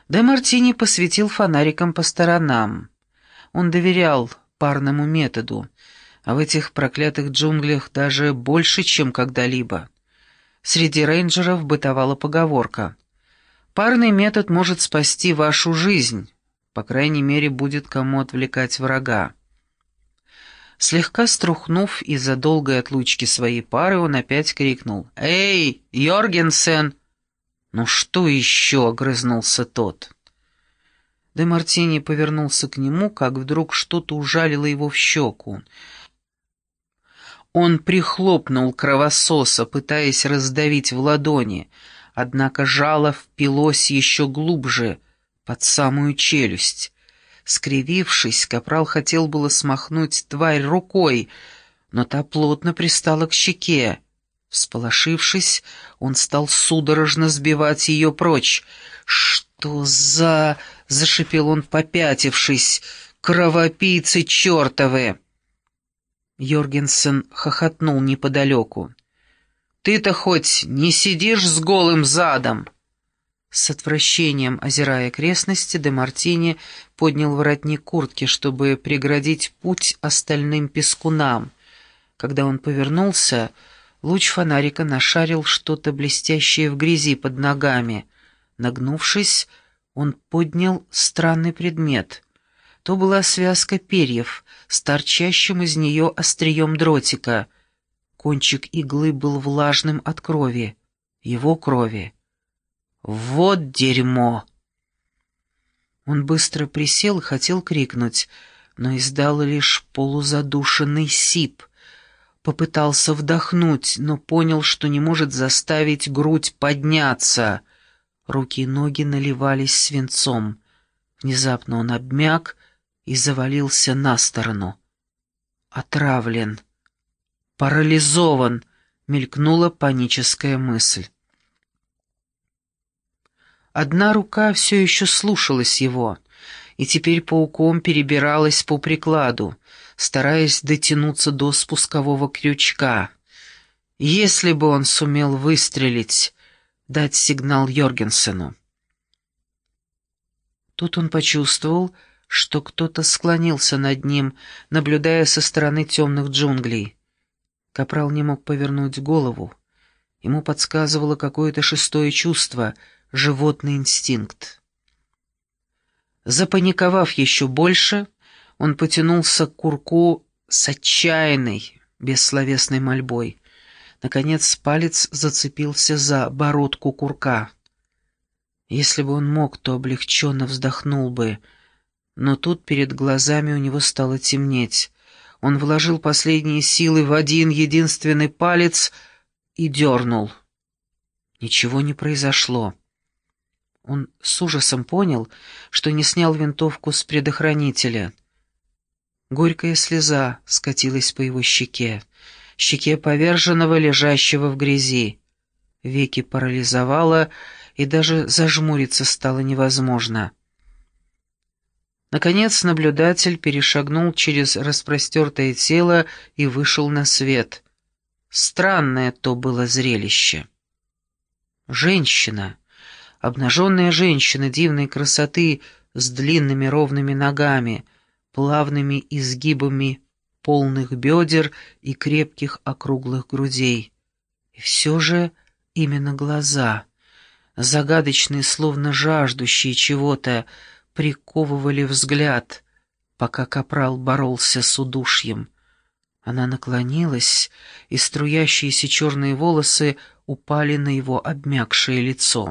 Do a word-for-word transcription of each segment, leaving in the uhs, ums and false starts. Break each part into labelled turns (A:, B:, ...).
A: Де Мартини посветил фонариком по сторонам. Он доверял парному методу, а в этих проклятых джунглях даже больше, чем когда-либо. Среди рейнджеров бытовала поговорка: «Парный метод может спасти вашу жизнь, по крайней мере, будет кому отвлекать врага». Слегка струхнув из-за долгой отлучки своей пары, он опять крикнул: «Эй, Йоргенсен!» «Ну что еще?» — огрызнулся тот. Де Мартини повернулся к нему, как вдруг что-то ужалило его в щеку. Он прихлопнул кровососа, пытаясь раздавить в ладони, однако жало впилось еще глубже, под самую челюсть. Скривившись, капрал хотел было смахнуть тварь рукой, но та плотно пристала к щеке. Всполошившись, он стал судорожно сбивать ее прочь. «Что за...» — зашипел он, попятившись. «Кровопийцы чертовы!» Йоргенсен хохотнул неподалеку. «Ты-то хоть не сидишь с голым задом?» С отвращением, озирая окрестности, де Мартини поднял воротник куртки, чтобы преградить путь остальным пескунам. Когда он повернулся, луч фонарика нашарил что-то блестящее в грязи под ногами. Нагнувшись, он поднял странный предмет. То была связка перьев с торчащим из нее острием дротика. Кончик иглы был влажным от крови, его крови. «Вот дерьмо!» Он быстро присел и хотел крикнуть, но издал лишь полузадушенный сип. Попытался вдохнуть, но понял, что не может заставить грудь подняться. Руки и ноги наливались свинцом. Внезапно он обмяк и завалился на сторону. «Отравлен! Парализован!» — мелькнула паническая мысль. Одна рука все еще слушалась его, и теперь пауком перебиралась по прикладу, стараясь дотянуться до спускового крючка. Если бы он сумел выстрелить, дать сигнал Йоргенсену. Тут он почувствовал, что кто-то склонился над ним, наблюдая со стороны темных джунглей. Капрал не мог повернуть голову. Ему подсказывало какое-то шестое чувство — животный инстинкт. Запаниковав еще больше, он потянулся к курку с отчаянной, бессловесной мольбой. Наконец палец зацепился за бородку курка. Если бы он мог, то облегченно вздохнул бы, но тут перед глазами у него стало темнеть. Он вложил последние силы в один единственный палец и дернул. Ничего не произошло. Он с ужасом понял, что не снял винтовку с предохранителя. Горькая слеза скатилась по его щеке, щеке поверженного, лежащего в грязи. Веки парализовало, и даже зажмуриться стало невозможно. Наконец наблюдатель перешагнул через распростертое тело и вышел на свет. Странное то было зрелище. Женщина. Обнаженная женщина дивной красоты с длинными ровными ногами, плавными изгибами полных бедер и крепких округлых грудей. И все же именно глаза, загадочные, словно жаждущие чего-то, приковывали взгляд, пока капрал боролся с удушьем. Она наклонилась, и струящиеся черные волосы упали на его обмякшее лицо.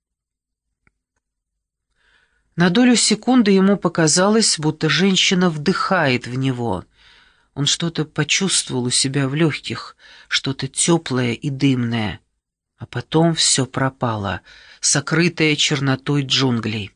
A: На долю секунды ему показалось, будто женщина вдыхает в него. Он что-то почувствовал у себя в легких, что-то теплое и дымное. А потом все пропало, сокрытое чернотой джунглей.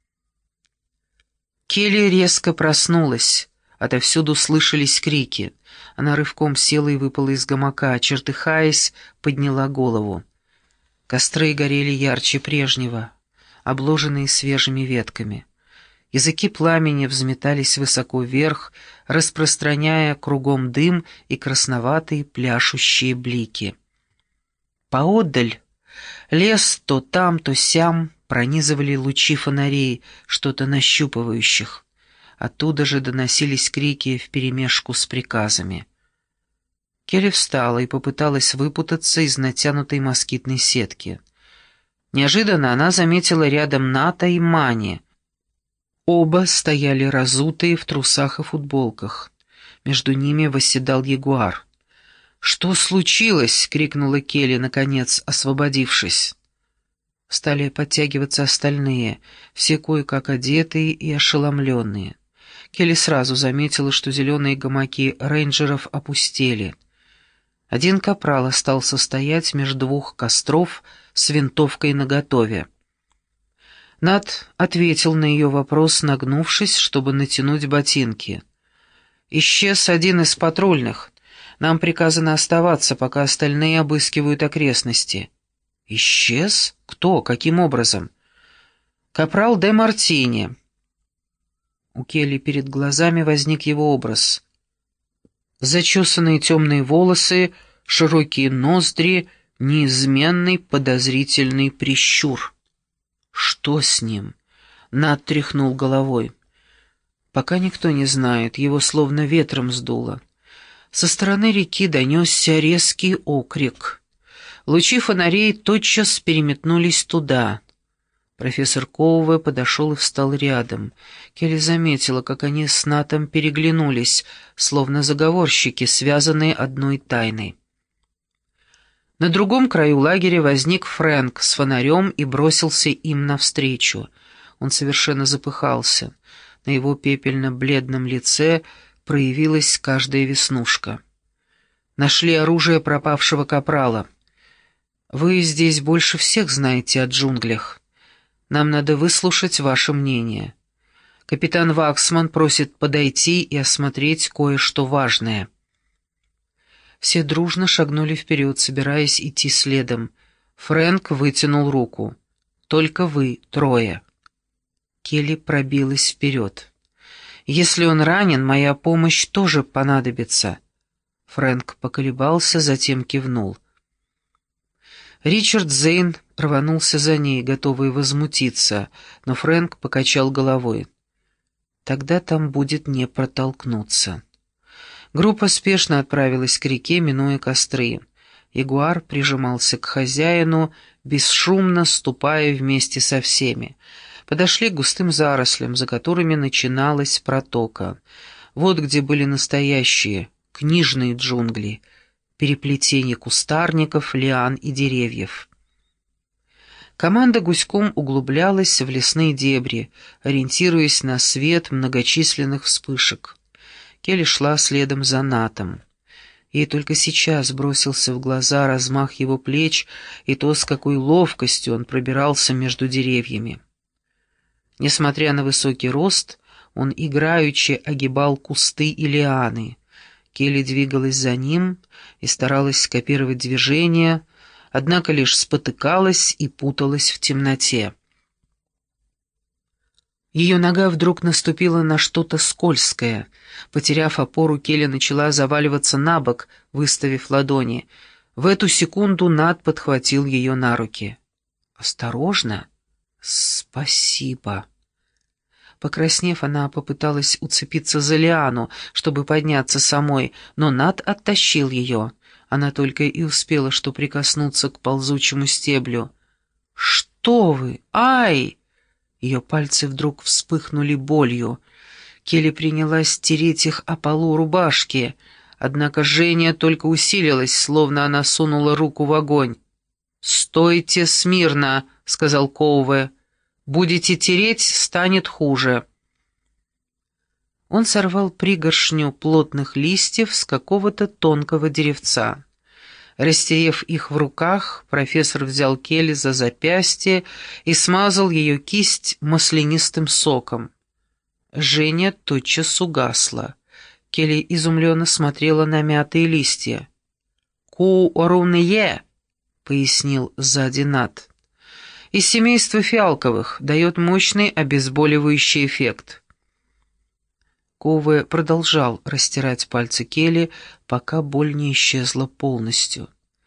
A: Келли резко проснулась. Отовсюду слышались крики. Она рывком села и выпала из гамака, чертыхаясь, подняла голову. Костры горели ярче прежнего, обложенные свежими ветками. Языки пламени взметались высоко вверх, распространяя кругом дым и красноватые пляшущие блики. Поодаль лес то там, то сям пронизывали лучи фонарей, что-то нащупывающих. Оттуда же доносились крики вперемешку с приказами. Келли встала и попыталась выпутаться из натянутой москитной сетки. Неожиданно она заметила рядом Ната и Мани. Оба стояли разутые в трусах и футболках. Между ними восседал ягуар. «Что случилось?» — крикнула Келли, наконец, освободившись. Стали подтягиваться остальные, все кое-как одетые и ошеломленные. Келли сразу заметила, что зеленые гамаки рейнджеров опустели. Один капрал остался стоять между двух костров с винтовкой наготове. Нат ответил на ее вопрос, нагнувшись, чтобы натянуть ботинки. «Исчез один из патрульных. Нам приказано оставаться, пока остальные обыскивают окрестности». «Исчез? Кто? Каким образом?» «Капрал де Мартини». У Келли перед глазами возник его образ. Зачесанные темные волосы, широкие ноздри, неизменный подозрительный прищур. «Что с ним?» — Нат тряхнул головой. «Пока никто не знает, его словно ветром сдуло». Со стороны реки донесся резкий окрик. Лучи фонарей тотчас переметнулись туда. Профессор Коуве подошел и встал рядом. Келли заметила, как они с Натом переглянулись, словно заговорщики, связанные одной тайной. На другом краю лагеря возник Фрэнк с фонарем и бросился им навстречу. Он совершенно запыхался. На его пепельно-бледном лице проявилась каждая веснушка. «Нашли оружие пропавшего капрала. Вы здесь больше всех знаете о джунглях. Нам надо выслушать ваше мнение. Капитан Ваксман просит подойти и осмотреть кое-что важное». Все дружно шагнули вперед, собираясь идти следом. Фрэнк вытянул руку. «Только вы, трое». Келли пробилась вперед. «Если он ранен, моя помощь тоже понадобится». Фрэнк поколебался, затем кивнул. Ричард Зейн рванулся за ней, готовый возмутиться, но Фрэнк покачал головой. «Тогда там будет не протолкнуться». Группа спешно отправилась к реке, минуя костры. Ягуар прижимался к хозяину, бесшумно ступая вместе со всеми. Подошли к густым зарослям, за которыми начиналась протока. Вот где были настоящие, книжные джунгли, переплетение кустарников, лиан и деревьев. Команда гуськом углублялась в лесные дебри, ориентируясь на свет многочисленных вспышек. Келли шла следом за Натом. Ей только сейчас бросился в глаза размах его плеч и то, с какой ловкостью он пробирался между деревьями. Несмотря на высокий рост, он играючи огибал кусты и лианы. Келли двигалась за ним и старалась скопировать движения, однако лишь спотыкалась и путалась в темноте. Ее нога вдруг наступила на что-то скользкое. Потеряв опору, Келли начала заваливаться на бок, выставив ладони. В эту секунду Нат подхватил ее на руки. «Осторожно!» «Спасибо!» Покраснев, она попыталась уцепиться за лиану, чтобы подняться самой, но Нат оттащил ее. Она только и успела что прикоснуться к ползучему стеблю. «Что вы? Ай!» Ее пальцы вдруг вспыхнули болью. Келли принялась тереть их о полу рубашки, однако жжение только усилилось, словно она сунула руку в огонь. «Стойте смирно», — сказал Коуве. «Будете тереть, станет хуже». Он сорвал пригоршню плотных листьев с какого-то тонкого деревца. Растерев их в руках, профессор взял Келли за запястье и смазал ее кисть маслянистым соком. Жжение тотчас угасло. Келли изумленно смотрела на мятые листья. «Ку-орунье», — пояснил сзади Нат. «Из семейства фиалковых, дает мощный обезболивающий эффект». Коуве продолжал растирать пальцы Келли, пока боль не исчезла полностью.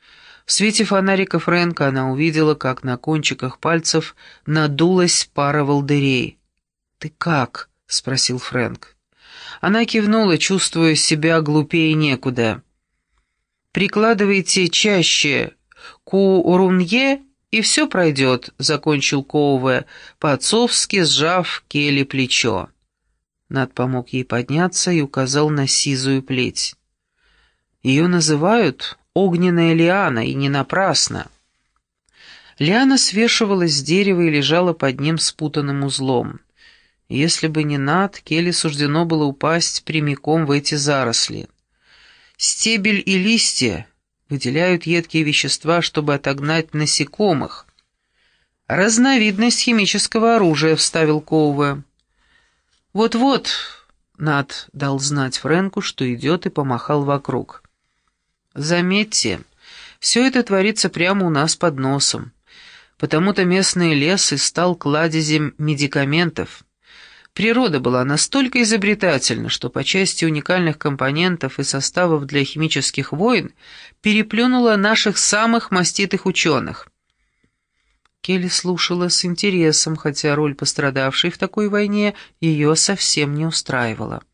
A: В свете фонарика Фрэнка она увидела, как на кончиках пальцев надулась пара волдырей. «Ты как?» — спросил Фрэнк. Она кивнула, чувствуя себя глупее некуда. «Прикладывайте чаще ку-рунье, и все пройдет», — закончил Коуве, по-отцовски сжав Келли плечо. Нат помог ей подняться и указал на сизую плеть. «Ее называют огненная лиана, и не напрасно». Лиана свешивалась с дерева и лежала под ним спутанным узлом. Если бы не Нат, Келли суждено было упасть прямиком в эти заросли. Стебель и листья выделяют едкие вещества, чтобы отогнать насекомых. «Разновидность химического оружия», — вставил Коуве. «Вот-вот», — Нат дал знать Фрэнку, что идет, и помахал вокруг. «Заметьте, все это творится прямо у нас под носом. Потому-то местный лес и стал кладезем медикаментов. Природа была настолько изобретательна, что по части уникальных компонентов и составов для химических войн переплюнула наших самых маститых ученых». Келли слушала с интересом, хотя роль пострадавшей в такой войне ее совсем не устраивала.